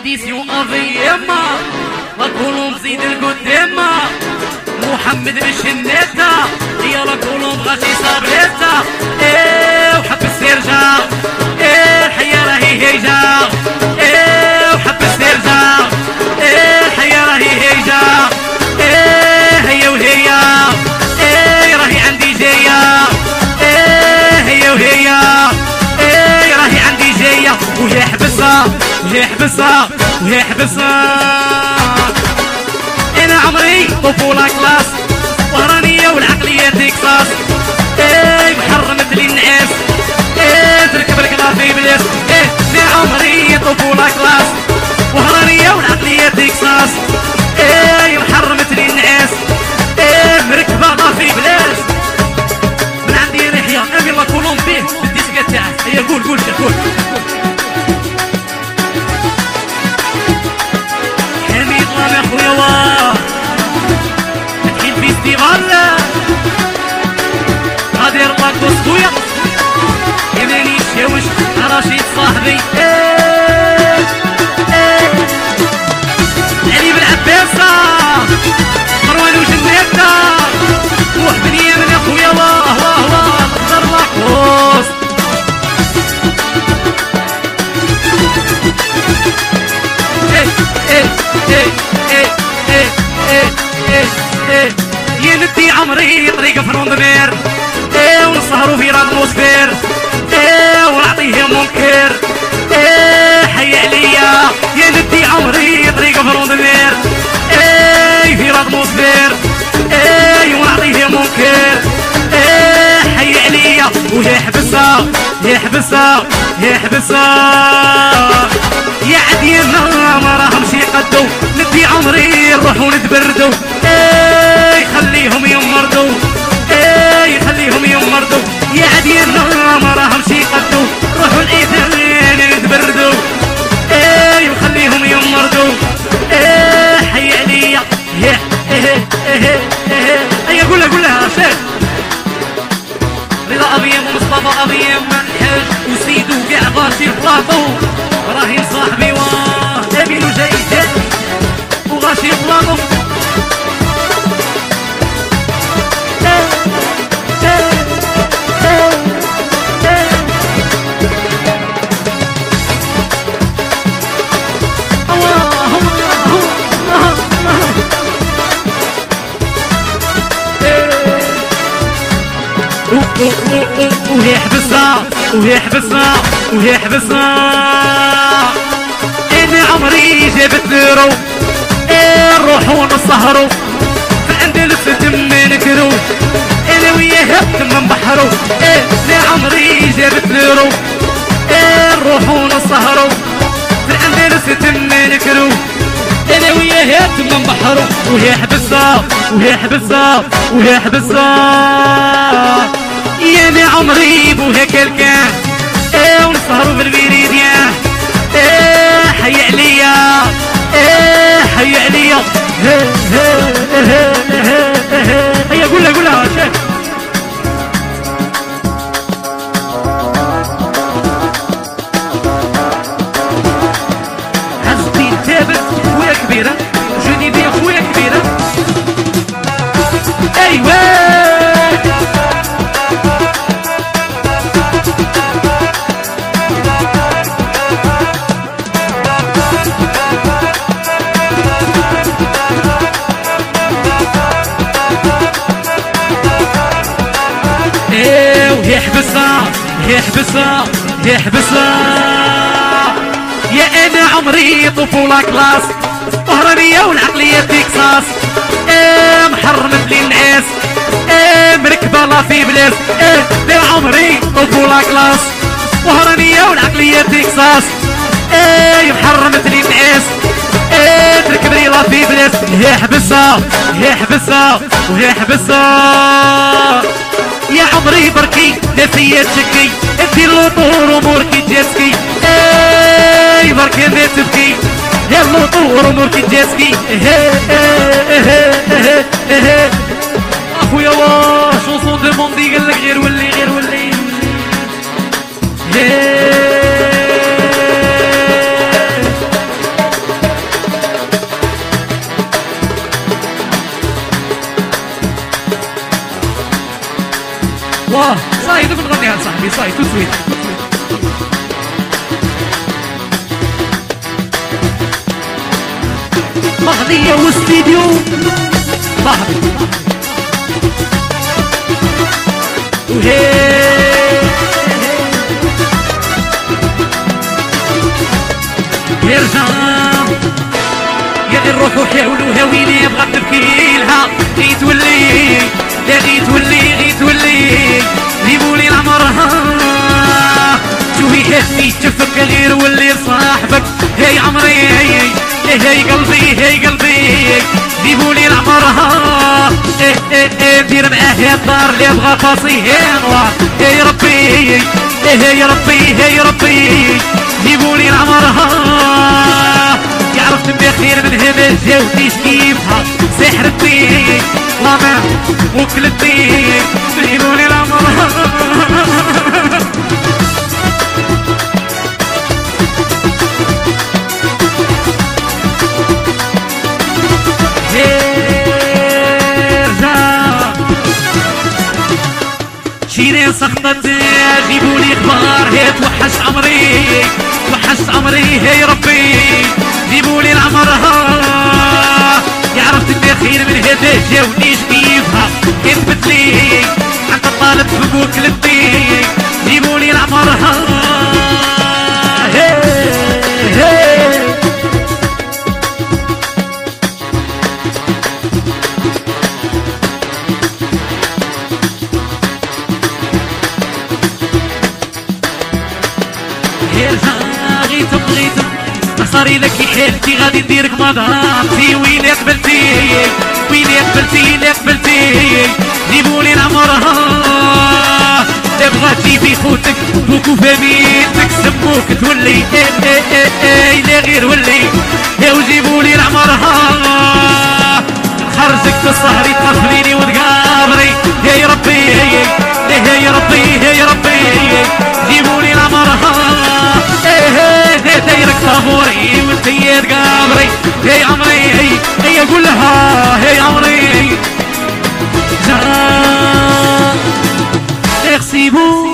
إديسيون أفيما لاكولوم زيد القدامة محمد بالشناتة هي لاكولوم غاشي صابريتا إيه وحب السيرجا إيه الحياة راهي هيجا إيه وحب السيرجا إيه الحياة راهي هيجا إيه هي وهي إيه راهي عندي جاية إيه هي وهي إيه راهي عندي جاية وهي حبسها وهي حبسها وهي حبسها انا عمري طفولة كلاس وهرانية والعقلية تكساس ايه محرمت لي النعاس ايه تركب الكلافي بلاس ايه انا عمري طفولة كلاس وهرانية والعقلية تكساس ايه محرمت لي النعاس ايه مركبة طافي بلاس من عندي ريحية ابي الله كولوم بيه بالديسكات تاعك هي قول قول قول حميد الله يا خويا واه تحيل فيستيفال غادي يرلاكوس خويا يماني الشاوش رشيد صاحبي علي بن عباسة مروان وجنيتة روح بنيامين يا خويا واه واه واه يرلاكوس يا ندي عمري طريق فروندمير ايه ونسهروا في راتموسفير ايه ونعطيه منكر ايه حي عليا يا ندي عمري طريق فروندمير ايه في راتموسفير ايه ونعطيه منكر ايه حي عليا وهي حبسها يحبسها يحبسها يا عدينا ما راهمش يقدو ندي عمري نروحو نتبردو ايه خليهم يمرضو ايه خليهم يمرضو يا عدينا ما راهمش يقدو روحو الايدين نتبردو ايه وخليهم يمرضو ايه حي عليا ايه ايه ايه ايه ايه قولها قولها شيخ رضا ابيم ومصطفى ابيم منحج وسيد وكاع غاشي بلاطو ابراهيم صاحبي واه نبيل جيد وغاشي بلاطو وهي حبسها وهي حبسها وهي حبسها انا عمري جابت ليرو ايه نروحو نسهرو في اندلس تم نكرو انا وياها تم نبحرو ايه انا عمري جابت ليرو ايه نروحو نسهرو في اندلس تم نكرو انا وياها تم نبحرو وهي حبسها وهي حبسها وهي حبسها يا انا عمري بوها كالكان ايه ونسهروا بالميريديان ايه حي عليا ايه حي عليا هيا قولها قولها شيخ حسبي ثابت خويا كبيرة جوني بيا خويا كبيرة ايوه يحبسها يحبسها يا انا عمري طفولة كلاس وهرانية والعقلية تكساس ايه محرمت لي النعاس ايه مركبة لا في بلاس ايه يا عمري طفولة كلاس وهرانية والعقلية تكساس ايه محرمت لي النعاس ايه تركب لي لا في بلاس يحبسها يحبسها ويحبسها يا عمري بركي نفسية تشكي انتي اللطور اموركي تجاسكي اي بركي ما تبكي يا اللطور اموركي تجاسكي اخويا واه شونسون دو موندي قالك غير ولي غير ولي صاحبي صاي تو سويت مغنية واستديو صاحبي وهي يرجع يا غير روحو حاولوا هاويلي بغا تبكي لها غي تولي لا غي تولي جيبولي لعمرها شوفي هاتي تشوفك غير ولي صاحبك هاي عمري هاي قلبي جيبولي لعمرها دير معاه الدار اللي بغا فاصي نوار يا ربي جيبولي لعمرها عرفت بخير من هنا جاوتيش كيفها سحرتي لامع وكلتي جيبولي لعمرها شيرين سخطت جيبولي اخبار هي توحش عمري هي ربي جيبولي لعمرها عرفت بخير من هذا جاونيش كيفها كذبت لي حتى طالت بقوك لبي جيبولي لعمرها غيتم صاري لك حيلتي غادي نديرك مضامتي وين قبلتي جيبولي لعمرها لا بغاتي في خوتك بوكو فاميتك سموك تولي لا غير ولي يا وجيبولي لعمرها خرجك في الصهري تقفليني وتقابري يا ربي جيبولي لعمرها دايرك طابوري وانت يا تقابري يا عمري هي قول لها يا عمري اغسبوا